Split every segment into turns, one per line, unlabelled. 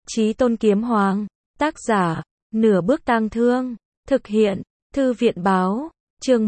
Chí Tôn Kiếm Hoàng. Tác giả, Nửa Bước Tang Thương. Thực hiện, Thư viện báo. Chương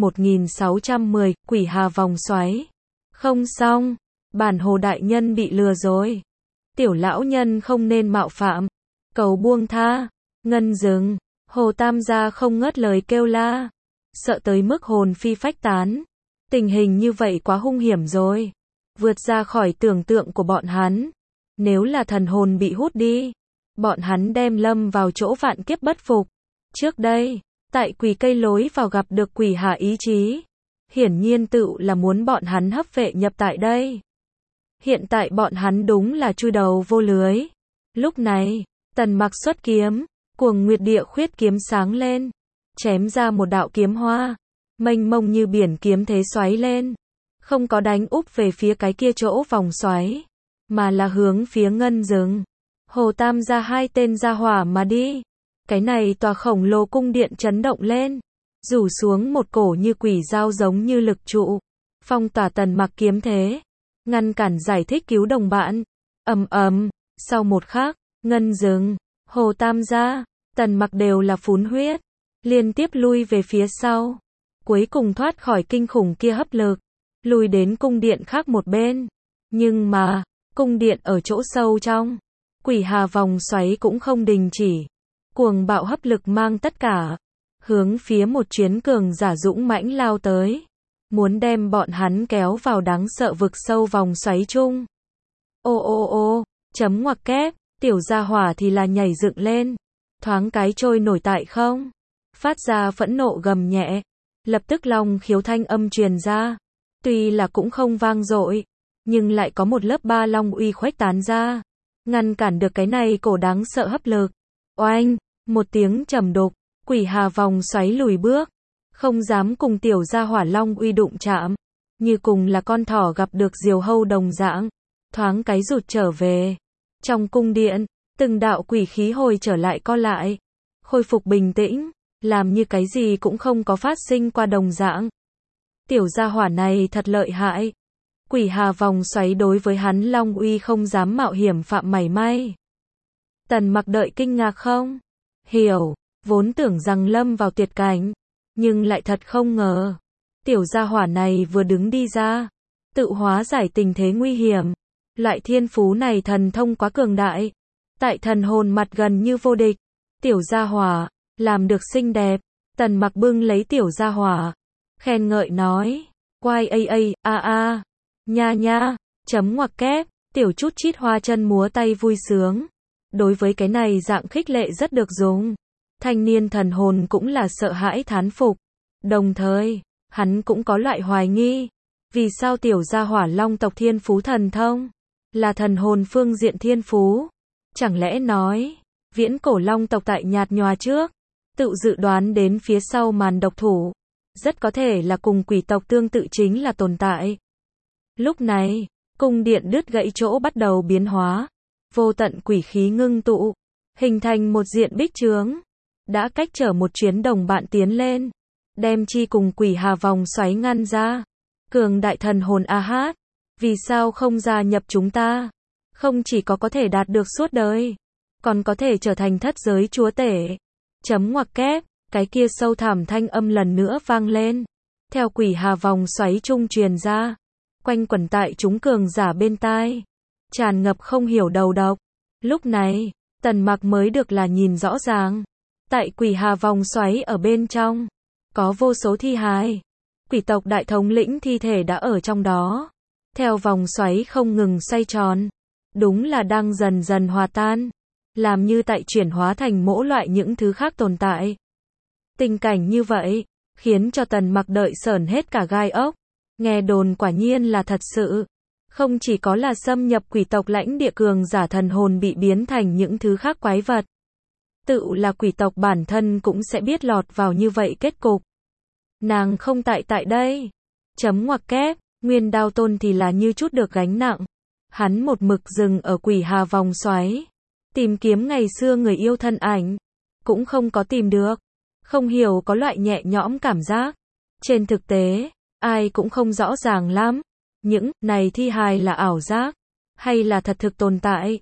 1610, Quỷ Hà Vòng Xoáy. Không xong, bản Hồ đại nhân bị lừa rồi. Tiểu lão nhân không nên mạo phạm. Cầu buông tha. Ngân dừng. Hồ Tam gia không ngớt lời kêu la. Sợ tới mức hồn phi phách tán. Tình hình như vậy quá hung hiểm rồi. Vượt ra khỏi tưởng tượng của bọn hắn. Nếu là thần hồn bị hút đi, bọn hắn đem lâm vào chỗ vạn kiếp bất phục. Trước đây, tại quỷ cây lối vào gặp được quỷ hà ý chí. Hiển nhiên tự là muốn bọn hắn hấp vệ nhập tại đây. Hiện tại bọn hắn đúng là chui đầu vô lưới. Lúc này, Tần Mặc xuất kiếm, Cuồng Nguyệt Địa Khuyết kiếm sáng lên, chém ra một đạo kiếm hoa, mênh mông như biển kiếm thế xoáy lên, không có đánh úp về phía cái kia chỗ vòng xoáy, mà là hướng phía ngân rừng. Hồ Tam gia hai tên ra hỏa mà đi. Cái này tòa khổng lồ cung điện chấn động lên, rủ xuống một cổ như quỷ dao giống như lực trụ, phong tỏa Tần Mặc kiếm thế, ngăn cản giải thích cứu đồng bạn. Ầm ầm, sau một khắc, ngân rừng, Hồ Tam gia, Tần Mặc đều là phún huyết, liên tiếp lui về phía sau, cuối cùng thoát khỏi kinh khủng kia hấp lực, lùi đến cung điện khác một bên. Nhưng mà, cung điện ở chỗ sâu trong, quỷ hà vòng xoáy cũng không đình chỉ, cuồng bạo hấp lực mang tất cả, hướng phía một chuyến cường giả dũng mãnh lao tới, muốn đem bọn hắn kéo vào đáng sợ vực sâu vòng xoáy chung. Ô ô ô, chấm ngoặc kép, tiểu gia hỏa thì là nhảy dựng lên, thoáng cái trôi nổi tại không, phát ra phẫn nộ gầm nhẹ, lập tức long khiếu thanh âm truyền ra, tuy là cũng không vang dội, nhưng lại có một lớp ba long uy khuếch tán ra, ngăn cản được cái này cổ đáng sợ hấp lực. Oanh, một tiếng trầm đục, quỷ hà vòng xoáy lùi bước, không dám cùng tiểu gia hỏa long uy đụng chạm, như cùng là con thỏ gặp được diều hâu đồng dạng, thoáng cái rụt trở về. Trong cung điện, từng đạo quỷ khí hồi trở lại co lại, khôi phục bình tĩnh, làm như cái gì cũng không có phát sinh qua đồng dạng. Tiểu gia hỏa này thật lợi hại. Quỷ hà vòng xoáy đối với hắn long uy không dám mạo hiểm phạm mảy may. Tần Mặc đợi kinh ngạc không? Hiểu, vốn tưởng rằng lâm vào tuyệt cảnh, nhưng lại thật không ngờ. Tiểu gia hỏa này vừa đứng đi ra, tự hóa giải tình thế nguy hiểm. Loại thiên phú này thần thông quá cường đại. Tại thần hồn mặt gần như vô địch. Tiểu gia hỏa, làm được xinh đẹp. Tần Mặc bưng lấy tiểu gia hỏa, khen ngợi nói. Quai a, nha nha, chấm ngoặc kép, tiểu chút chít hoa chân múa tay vui sướng. Đối với cái này dạng khích lệ rất được dùng. Thanh niên thần hồn cũng là sợ hãi thán phục. Đồng thời, hắn cũng có loại hoài nghi. Vì sao tiểu gia hỏa long tộc thiên phú thần thông? Là thần hồn phương diện thiên phú. Chẳng lẽ nói, viễn cổ long tộc tại nhạt nhòa trước, tự dự đoán đến phía sau màn độc thủ. Rất có thể là cùng quỷ tộc tương tự chính là tồn tại. Lúc này, cung điện đứt gãy chỗ bắt đầu biến hóa. Vô tận quỷ khí ngưng tụ, hình thành một diện bích chướng. Đã cách trở một chuyến đồng bạn tiến lên, đem chi cùng quỷ hà vòng xoáy ngăn ra. Cường đại thần hồn a hát, vì sao không gia nhập chúng ta? Không chỉ có thể đạt được suốt đời, còn có thể trở thành thất giới chúa tể. Chấm ngoặc kép, cái kia sâu thẳm thanh âm lần nữa vang lên. Theo quỷ hà vòng xoáy trung truyền ra, quanh quẩn tại chúng cường giả bên tai, tràn ngập không hiểu đầu độc. Lúc này, Tần Mặc mới được là nhìn rõ ràng. Tại quỷ hà vòng xoáy ở bên trong, có vô số thi hài. Quỷ tộc đại thống lĩnh thi thể đã ở trong đó. Theo vòng xoáy không ngừng xoay tròn, đúng là đang dần dần hòa tan, làm như tại chuyển hóa thành mỗi loại những thứ khác tồn tại. Tình cảnh như vậy, khiến cho Tần Mặc đợi sởn hết cả gai ốc. Nghe đồn quả nhiên là thật sự. Không chỉ có là xâm nhập quỷ tộc lãnh địa cường giả thần hồn bị biến thành những thứ khác quái vật. Tự là quỷ tộc bản thân cũng sẽ biết lọt vào như vậy kết cục. Nàng không tại đây. Chấm ngoặc kép, Nguyên Đao Tôn thì là như chút được gánh nặng. Hắn một mực dừng ở quỷ hà vòng xoáy, tìm kiếm ngày xưa người yêu thân ảnh, cũng không có tìm được. Không hiểu có loại nhẹ nhõm cảm giác. Trên thực tế, ai cũng không rõ ràng lắm. Những này thi hài là ảo giác, hay là thật thực tồn tại.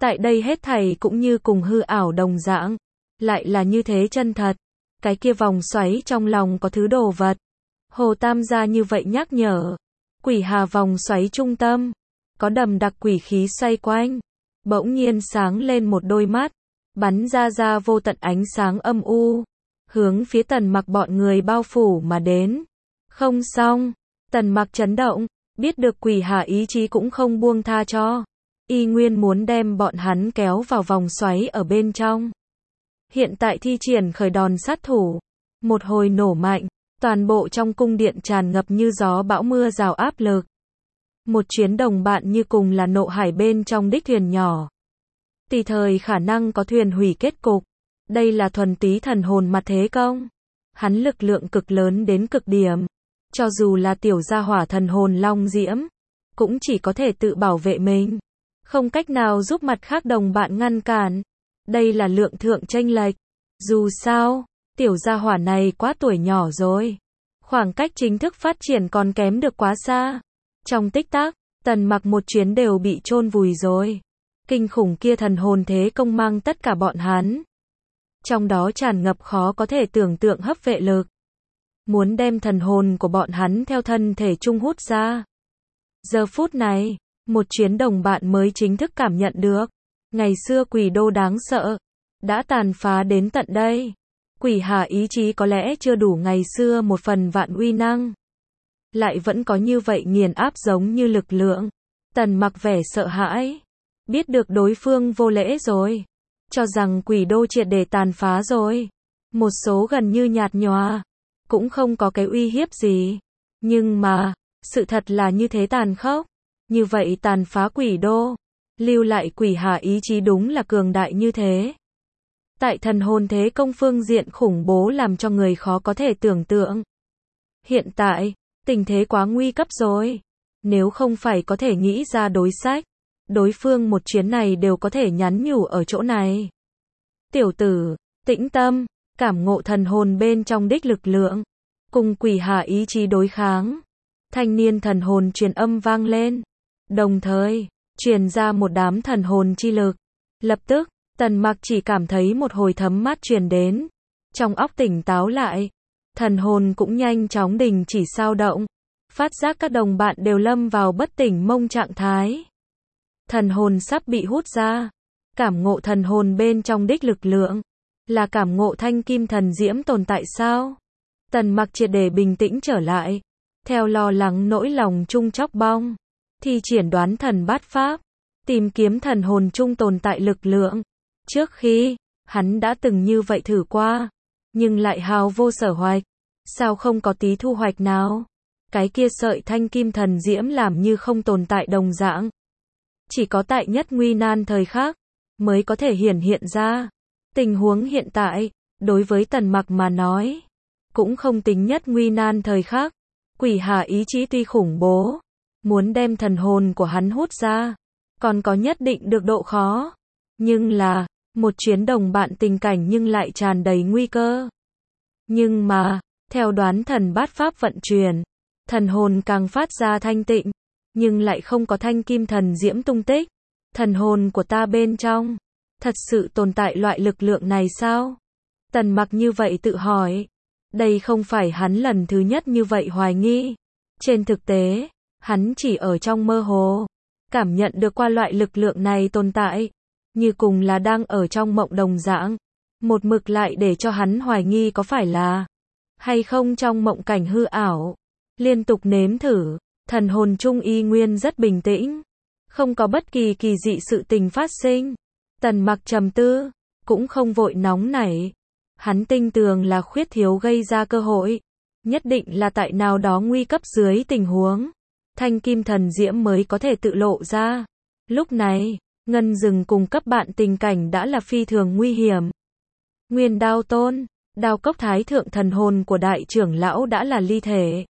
Tại đây hết thảy cũng như cùng hư ảo đồng dạng, lại là như thế chân thật. Cái kia vòng xoáy trong lòng có thứ đồ vật. Hồ Tam gia như vậy nhắc nhở. Quỷ hà vòng xoáy trung tâm, có đầm đặc quỷ khí xoay quanh. Bỗng nhiên sáng lên một đôi mắt, bắn ra vô tận ánh sáng âm u, hướng phía Tần Mặc bọn người bao phủ mà đến. Không xong, Tần Mặc chấn động, biết được quỷ hà ý chí cũng không buông tha cho. Y nguyên muốn đem bọn hắn kéo vào vòng xoáy ở bên trong. Hiện tại thi triển khởi đòn sát thủ. Một hồi nổ mạnh, toàn bộ trong cung điện tràn ngập như gió bão mưa rào áp lực. Một chuyến đồng bạn như cùng là nộ hải bên trong đích thuyền nhỏ. Tùy thời khả năng có thuyền hủy kết cục. Đây là thuần túy thần hồn mặt thế công. Hắn lực lượng cực lớn đến cực điểm. Cho dù là tiểu gia hỏa thần hồn long diễm, cũng chỉ có thể tự bảo vệ mình. Không cách nào giúp mặt khác đồng bạn ngăn cản. Đây là lượng thượng chênh lệch. Dù sao, tiểu gia hỏa này quá tuổi nhỏ rồi. Khoảng cách chính thức phát triển còn kém được quá xa. Trong tích tắc, Tần Mặc một chuyến đều bị chôn vùi rồi. Kinh khủng kia thần hồn thế công mang tất cả bọn hắn. Trong đó tràn ngập khó có thể tưởng tượng hấp vệ lực. Muốn đem thần hồn của bọn hắn theo thân thể trung hút ra. Giờ phút này, một chuyến đồng bạn mới chính thức cảm nhận được. Ngày xưa quỷ đô đáng sợ, đã tàn phá đến tận đây. Quỷ hà ý chí có lẽ chưa đủ ngày xưa một phần vạn uy năng. Lại vẫn có như vậy nghiền áp giống như lực lượng. Tần Mặc vẻ sợ hãi. Biết được đối phương vô lễ rồi. Cho rằng quỷ đô triệt để tàn phá rồi. Một số gần như nhạt nhòa. Cũng không có cái uy hiếp gì. Nhưng mà, sự thật là như thế tàn khốc. Như vậy tàn phá quỷ đô. Lưu lại quỷ hà ý chí đúng là cường đại như thế. Tại thần hồn thế công phương diện khủng bố làm cho người khó có thể tưởng tượng. Hiện tại, tình thế quá nguy cấp rồi. Nếu không phải có thể nghĩ ra đối sách, đối phương một chuyến này đều có thể nhắn nhủ ở chỗ này. Tiểu tử, tĩnh tâm, cảm ngộ thần hồn bên trong đích lực lượng, cùng quỷ hà ý chí đối kháng. Thanh niên thần hồn truyền âm vang lên, đồng thời truyền ra một đám thần hồn chi lực. Lập tức, Tần Mặc chỉ cảm thấy một hồi thấm mát truyền đến, trong óc tỉnh táo lại, thần hồn cũng nhanh chóng đình chỉ sao động, phát giác các đồng bạn đều lâm vào bất tỉnh mông trạng thái. Thần hồn sắp bị hút ra, cảm ngộ thần hồn bên trong đích lực lượng, là cảm ngộ thanh kim thần diễm tồn tại sao? Tần Mặc triệt để bình tĩnh trở lại, theo lo lắng nỗi lòng chung chóc bong, thi triển đoán thần bát pháp, tìm kiếm thần hồn chung tồn tại lực lượng. Trước khi, hắn đã từng như vậy thử qua, nhưng lại hào vô sở hoạch. Sao không có tí thu hoạch nào? Cái kia sợi thanh kim thần diễm làm như không tồn tại đồng dạng. Chỉ có tại nhất nguy nan thời khắc, mới có thể hiển hiện ra. Tình huống hiện tại, đối với Tần Mặc mà nói, cũng không tính nhất nguy nan thời khắc. Quỷ hà ý chí tuy khủng bố, muốn đem thần hồn của hắn hút ra, còn có nhất định được độ khó. Nhưng là, một chuyến đồng bạn tình cảnh nhưng lại tràn đầy nguy cơ. Nhưng mà, theo đoán thần bát pháp vận chuyển, thần hồn càng phát ra thanh tịnh, nhưng lại không có thanh kim thần diễm tung tích. Thần hồn của ta bên trong, thật sự tồn tại loại lực lượng này sao? Tần Mặc như vậy tự hỏi. Đây không phải hắn lần thứ nhất như vậy hoài nghi. Trên thực tế, hắn chỉ ở trong mơ hồ, cảm nhận được qua loại lực lượng này tồn tại, như cùng là đang ở trong mộng đồng dạng. Một mực lại để cho hắn hoài nghi có phải là hay không trong mộng cảnh hư ảo. Liên tục nếm thử, thần hồn trung y nguyên rất bình tĩnh, không có bất kỳ kỳ dị sự tình phát sinh. Tần Mặc trầm tư, cũng không vội nóng nảy. Hắn tin tưởng là khuyết thiếu gây ra cơ hội, nhất định là tại nào đó nguy cấp dưới tình huống, thanh kim thần diễm mới có thể tự lộ ra. Lúc này, Ngân Dừng cùng cấp bạn tình cảnh đã là phi thường nguy hiểm. Nguyên Đao Tôn, Đao Cốc Thái Thượng thần hồn của đại trưởng lão đã là ly thể,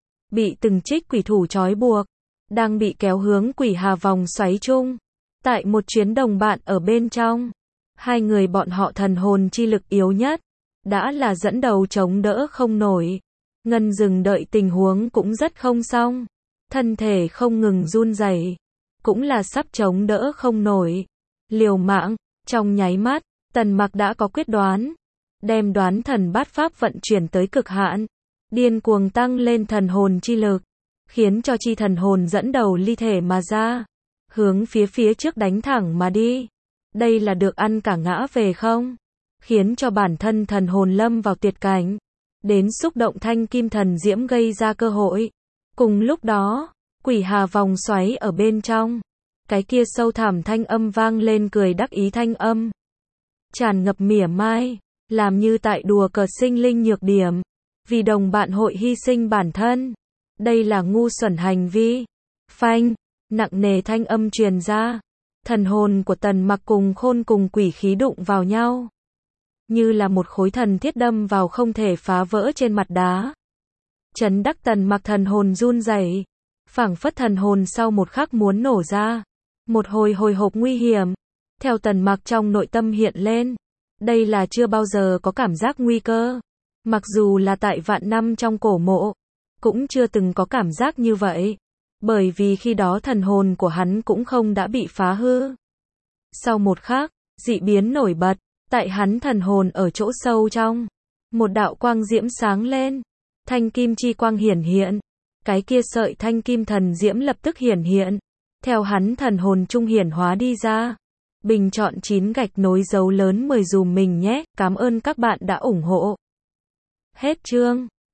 bị từng trích quỷ thủ trói buộc, đang bị kéo hướng quỷ hà vòng xoáy chung. Tại một chuyến đồng bạn ở bên trong, hai người bọn họ thần hồn chi lực yếu nhất, đã là dẫn đầu chống đỡ không nổi. Ngân Dừng đợi tình huống cũng rất không xong, thân thể không ngừng run rẩy, cũng là sắp chống đỡ không nổi. liều mạng, trong nháy mắt, Tần Mặc đã có quyết đoán, đem đoán thần bát pháp vận chuyển tới cực hạn, điên cuồng tăng lên thần hồn chi lực, khiến cho chi thần hồn dẫn đầu ly thể mà ra, hướng phía trước đánh thẳng mà đi. Đây là được ăn cả ngã về không? Khiến cho bản thân thần hồn lâm vào tuyệt cảnh, đến xúc động thanh kim thần diễm gây ra cơ hội. Cùng lúc đó, quỷ hà vòng xoáy ở bên trong, cái kia sâu thẳm thanh âm vang lên cười đắc ý thanh âm, tràn ngập mỉa mai, làm như tại đùa cợt sinh linh nhược điểm, vì đồng bạn hội hy sinh bản thân. Đây là ngu xuẩn hành vi. Phanh, nặng nề thanh âm truyền ra. Thần hồn của Tần Mặc cùng khôn cùng quỷ khí đụng vào nhau, như là một khối thần thiết đâm vào không thể phá vỡ trên mặt đá. Chấn đắc Tần Mặc thần hồn run rẩy, phảng phất thần hồn sau một khắc muốn nổ ra. Một hồi hộp nguy hiểm, theo Tần Mặc trong nội tâm hiện lên. Đây là chưa bao giờ có cảm giác nguy cơ. Mặc dù là tại vạn năm trong cổ mộ, cũng chưa từng có cảm giác như vậy. Bởi vì khi đó thần hồn của hắn cũng không đã bị phá hư. Sau một khắc, dị biến nổi bật, tại hắn thần hồn ở chỗ sâu trong. Một đạo quang diễm sáng lên, thanh kim chi quang hiển hiện. Cái kia sợi thanh kim thần diễm lập tức hiển hiện, theo hắn thần hồn trung hiển hóa đi ra. Bình chọn 9 gạch nối dấu lớn 10 dùm mình nhé, cảm ơn các bạn đã ủng hộ. Hết chương.